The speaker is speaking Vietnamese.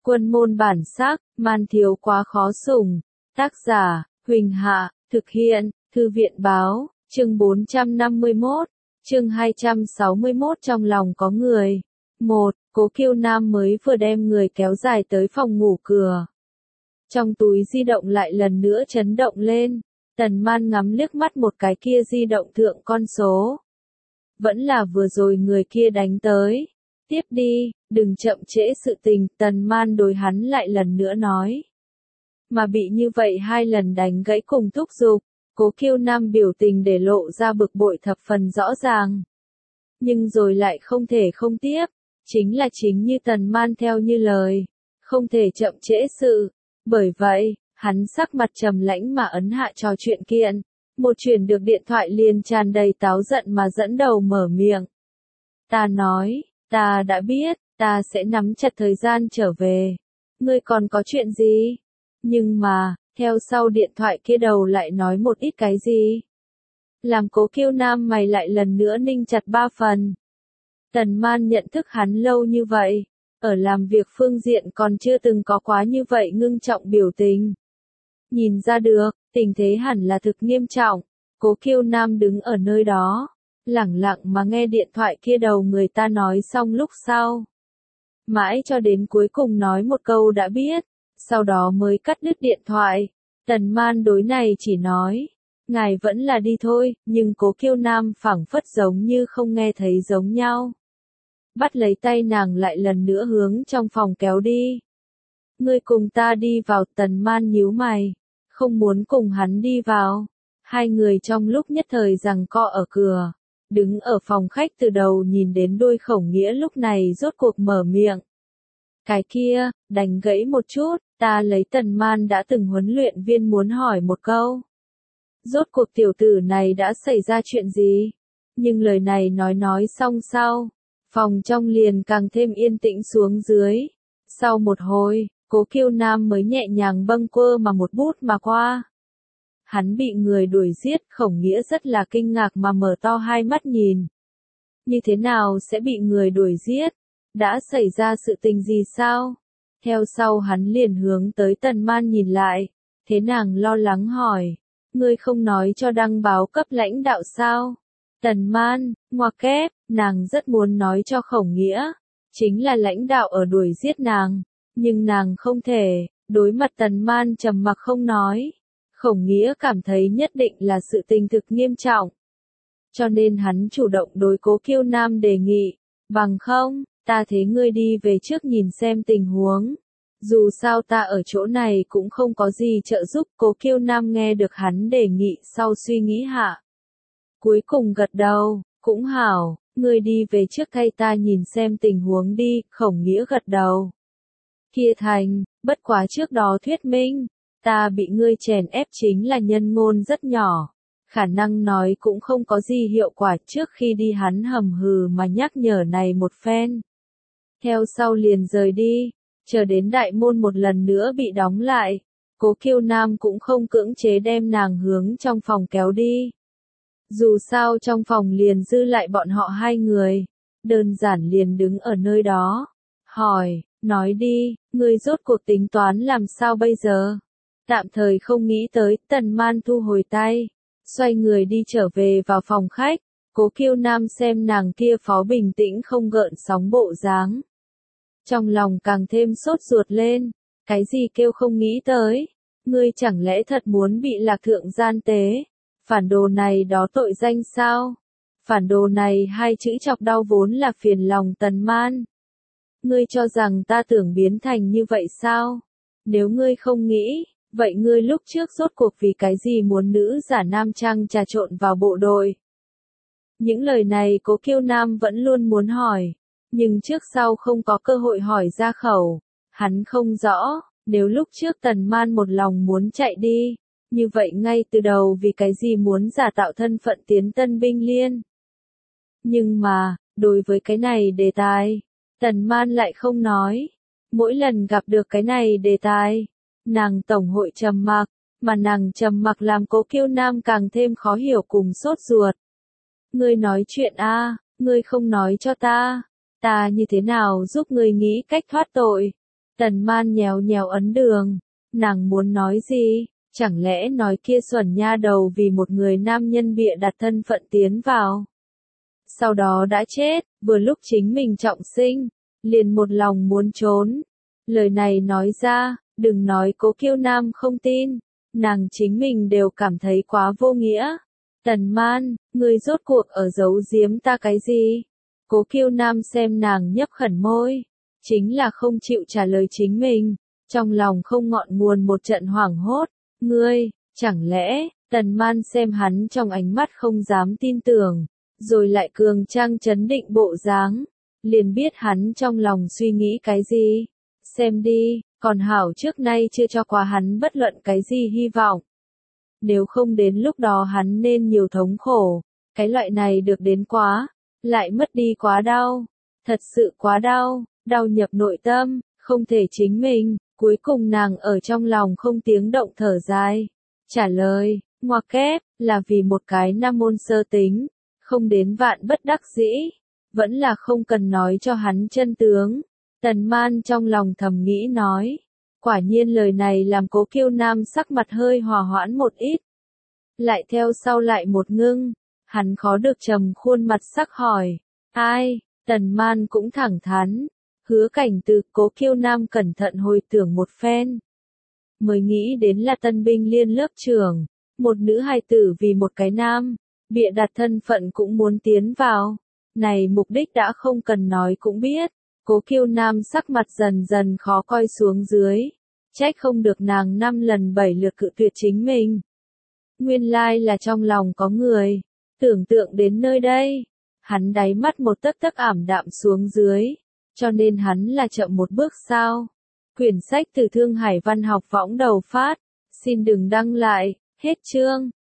Quân môn bản sắc, man thiếu quá khó sủng. Tác giả, Huỳnh Hạ, thực hiện, Thư viện báo, chương 451, chương 261 trong lòng có người. 1. Cố Kiêu Nam mới vừa đem người kéo dài tới phòng ngủ cửa. Trong túi di động lại lần nữa chấn động lên, Tần Man ngắm liếc mắt một cái kia di động thượng con số. Vẫn là vừa rồi người kia đánh tới. Tiếp đi, đừng chậm trễ sự tình, Tần Man đối hắn lại lần nữa nói. Mà bị như vậy 2 lần đánh gãy cùng thúc giục, Cố Kiêu Nam biểu tình để lộ ra bực bội thập phần rõ ràng. Nhưng rồi lại không thể không tiếp, chính như Tần Man theo như lời, không thể chậm trễ sự. Bởi vậy, hắn sắc mặt trầm lãnh mà ấn hạ trò chuyện kiện, một chuyển được điện thoại liền tràn đầy táo giận mà dẫn đầu mở miệng. Ta nói, ta đã biết, ta sẽ nắm chặt thời gian trở về. Ngươi còn có chuyện gì? Nhưng mà, theo sau điện thoại kia đầu lại nói một ít cái gì? Làm Cố Kiêu Nam mày lại lần nữa ninh chặt 3 phần. Tần Man nhận thức hắn lâu như vậy, ở làm việc phương diện còn chưa từng có quá như vậy ngưng trọng biểu tình. Nhìn ra được, tình thế hẳn là thực nghiêm trọng. Cố Kiêu Nam đứng ở nơi đó, lẳng lặng mà nghe điện thoại kia đầu người ta nói xong lúc sau. Mãi cho đến cuối cùng nói một câu đã biết, sau đó mới cắt đứt điện thoại. Tần Man đối này chỉ nói, ngài vẫn là đi thôi, nhưng Cố Kiêu Nam phảng phất giống như không nghe thấy giống nhau. Bắt lấy tay nàng lại lần nữa hướng trong phòng kéo đi. Ngươi cùng ta đi vào, Tần Man nhíu mày, không muốn cùng hắn đi vào. Hai người trong lúc nhất thời giằng co ở cửa, đứng ở phòng khách từ đầu nhìn đến đuôi. Khổng Nghĩa lúc này rốt cuộc mở miệng. Cái kia, đánh gãy một chút, ta lấy Tần Man đã từng huấn luyện viên muốn hỏi một câu. Rốt cuộc tiểu tử này đã xảy ra chuyện gì? Nhưng lời này nói xong sau, phòng trong liền càng thêm yên tĩnh xuống dưới. Sau một hồi, Cố Kiêu Nam mới nhẹ nhàng bâng quơ mà một bút mà qua. Hắn bị người đuổi giết, Khổng Nghĩa rất là kinh ngạc mà mở to hai mắt nhìn. Như thế nào sẽ bị người đuổi giết? Đã xảy ra sự tình gì sao? Theo sau hắn liền hướng tới Tần Man nhìn lại, thế nàng lo lắng hỏi, ngươi không nói cho đăng báo cấp lãnh đạo sao? Tần Man, ngoặc kép, nàng rất muốn nói cho Khổng Nghĩa, chính là lãnh đạo ở đuổi giết nàng, nhưng nàng không thể. Đối mặt Tần Man trầm mặc không nói, Khổng Nghĩa cảm thấy nhất định là sự tình thực nghiêm trọng. Cho nên hắn chủ động đối Cố Kiêu Nam đề nghị, bằng không, ta thế ngươi đi về trước nhìn xem tình huống. Dù sao ta ở chỗ này cũng không có gì trợ giúp. Cố Kiêu Nam nghe được hắn đề nghị sau suy nghĩ hạ. Cuối cùng gật đầu, cũng hảo, ngươi đi về trước thay ta nhìn xem tình huống đi. Khổng Nghĩa gật đầu. Kia thành, bất quá trước đó thuyết minh, ta bị ngươi chèn ép chính là nhân ngôn rất nhỏ. Khả năng nói cũng không có gì hiệu quả. Trước khi đi hắn hầm hừ mà nhắc nhở này một phen. Theo sau liền rời đi, chờ đến đại môn một lần nữa bị đóng lại. Cố Kiêu Nam cũng không cưỡng chế đem nàng hướng trong phòng kéo đi. Dù sao trong phòng liền dư lại bọn họ hai người, đơn giản liền đứng ở nơi đó. Hỏi, nói đi, ngươi rốt cuộc tính toán làm sao bây giờ? Tạm thời không nghĩ tới. Tần Man thu hồi tay, xoay người đi trở về vào phòng khách. Cố Kiêu Nam xem nàng kia phó bình tĩnh không gợn sóng bộ dáng, trong lòng càng thêm sốt ruột lên. Cái gì kêu không nghĩ tới? Ngươi chẳng lẽ thật muốn bị Lạc Thượng gian tế? Phản đồ này đó tội danh sao? Phản đồ này hai chữ chọc đau vốn là phiền lòng Tần Man. Ngươi cho rằng ta tưởng biến thành như vậy sao? Nếu ngươi không nghĩ, vậy ngươi lúc trước rốt cuộc vì cái gì muốn nữ giả nam trang trà trộn vào bộ đội? Những lời này Cố Kiêu Nam vẫn luôn muốn hỏi, nhưng trước sau không có cơ hội hỏi ra khẩu. Hắn không rõ, nếu lúc trước Tần Man một lòng muốn chạy đi, như vậy ngay từ đầu vì cái gì muốn giả tạo thân phận tiến Tân binh liên. Nhưng mà, đối với cái này đề tài, Tần Man lại không nói. Mỗi lần gặp được cái này đề tài, nàng tổng hội trầm mặc, mà nàng trầm mặc làm Cố Kiêu Nam càng thêm khó hiểu cùng sốt ruột. Ngươi nói chuyện a, ngươi không nói cho ta, ta như thế nào giúp ngươi nghĩ cách thoát tội? Tần Man nhéo nhéo ấn đường. Nàng muốn nói gì? Chẳng lẽ nói kia xuẩn nha đầu vì một người nam nhân bịa đặt thân phận tiến vào. Sau đó đã chết, vừa lúc chính mình trọng sinh, liền một lòng muốn trốn. Lời này nói ra, đừng nói Cố Kiêu Nam không tin, nàng chính mình đều cảm thấy quá vô nghĩa. Tần Man, ngươi rốt cuộc ở giấu giếm ta cái gì? Cố Kiêu Nam xem nàng nhấp khẩn môi, chính là không chịu trả lời chính mình, trong lòng không ngọn nguồn một trận hoảng hốt. Ngươi, chẳng lẽ, Tần Man xem hắn trong ánh mắt không dám tin tưởng, rồi lại cường trang chấn định bộ dáng, liền biết hắn trong lòng suy nghĩ cái gì. Xem đi, còn hảo trước nay chưa cho qua hắn bất luận cái gì hy vọng. Nếu không đến lúc đó hắn nên nhiều thống khổ, cái loại này được đến quá, lại mất đi quá đau, thật sự quá đau, đau nhập nội tâm, không thể chính mình, cuối cùng nàng ở trong lòng không tiếng động thở dài. Trả lời, ngoặc kép, là vì một cái nam môn sơ tính, không đến vạn bất đắc dĩ, vẫn là không cần nói cho hắn chân tướng. Tần Man trong lòng thầm nghĩ nói, quả nhiên lời này làm Cố Kiêu Nam sắc mặt hơi hòa hoãn một ít. Lại theo sau lại một ngưng, hắn khó được trầm khuôn mặt sắc hỏi, ai? Tần Man cũng thẳng thắn, Hứa Cảnh Từ. Cố Kiêu Nam cẩn thận hồi tưởng một phen, mới nghĩ đến là tân binh liên lớp trưởng, một nữ hài tử vì một cái nam, bịa đặt thân phận cũng muốn tiến vào, này mục đích đã không cần nói cũng biết. Cố Kiêu Nam sắc mặt dần dần khó coi xuống dưới, trách không được nàng 5 lần 7 lượt cự tuyệt chính mình. Nguyên lai là trong lòng có người. Tưởng tượng đến nơi đây, hắn đáy mắt một tấc tấc ảm đạm xuống dưới, cho nên hắn là chậm một bước sao? Quyển sách từ Thương Hải Văn học võng đầu phát, xin đừng đăng lại, hết chương.